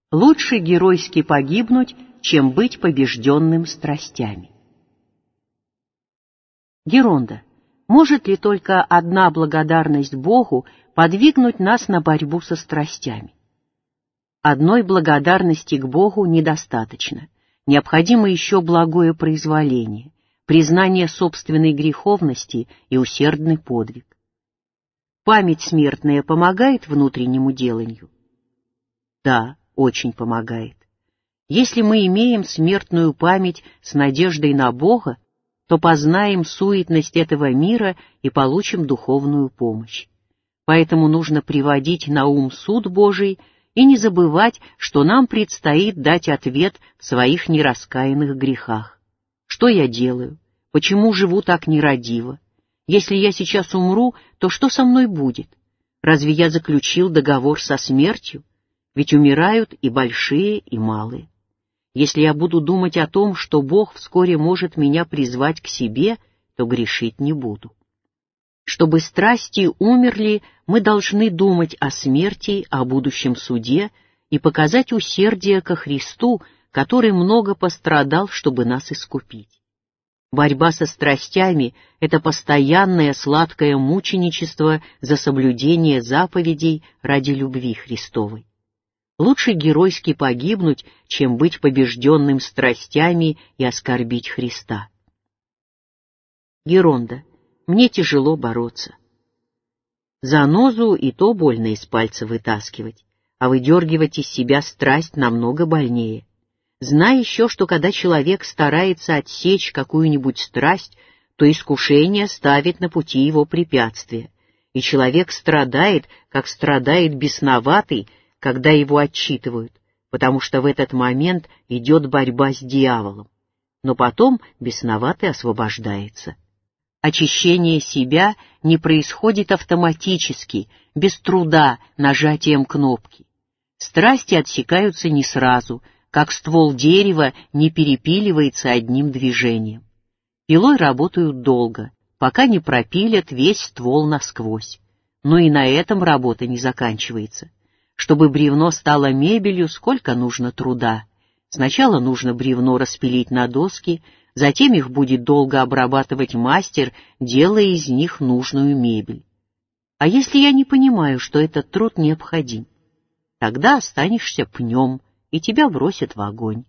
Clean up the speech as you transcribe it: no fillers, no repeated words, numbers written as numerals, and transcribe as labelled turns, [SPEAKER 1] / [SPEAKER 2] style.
[SPEAKER 1] Лучше геройски погибнуть, чем быть побежденным страстями. Геронда. Может ли только одна благодарность Богу подвигнуть нас на борьбу со страстями? Одной благодарности к Богу недостаточно. Необходимо еще благое произволение, признание собственной греховности и усердный подвиг. Память смертная помогает внутреннему деланию? Да, очень помогает. Если мы имеем смертную память с надеждой на Бога, то познаем суетность этого мира и получим духовную помощь. Поэтому нужно приводить на ум суд Божий и не забывать, что нам предстоит дать ответ в своих нераскаянных грехах. Что я делаю? Почему живу так нерадиво? Если я сейчас умру, то что со мной будет? Разве я заключил договор со смертью? Ведь умирают и большие, и малые. Если я буду думать о том, что Бог вскоре может меня призвать к себе, то грешить не буду. Чтобы страсти умерли, мы должны думать о смерти, о будущем суде и показать усердие ко Христу, который много пострадал, чтобы нас искупить. Борьба со страстями — это постоянное сладкое мученичество за соблюдение заповедей ради любви Христовой. Лучше геройски погибнуть, чем быть побежденным страстями и оскорбить Христа. Геронда. Мне тяжело бороться. Занозу и то больно из пальца вытаскивать, а выдергивать из себя страсть намного больнее. Знай еще, что когда человек старается отсечь какую-нибудь страсть, то искушение ставит на пути его препятствия, и человек страдает, как страдает бесноватый, когда его отчитывают, потому что в этот момент идет борьба с дьяволом. Но потом бесноватый освобождается. Очищение себя не происходит автоматически, без труда, нажатием кнопки. Страсти отсекаются не сразу, как ствол дерева не перепиливается одним движением. Пилой работают долго, пока не пропилят весь ствол насквозь. Но и на этом работа не заканчивается. Чтобы бревно стало мебелью, сколько нужно труда. Сначала нужно бревно распилить на доски, затем их будет долго обрабатывать мастер, делая из них нужную мебель. А если я не понимаю, что этот труд необходим? Тогда останешься пнем, и тебя бросят в огонь.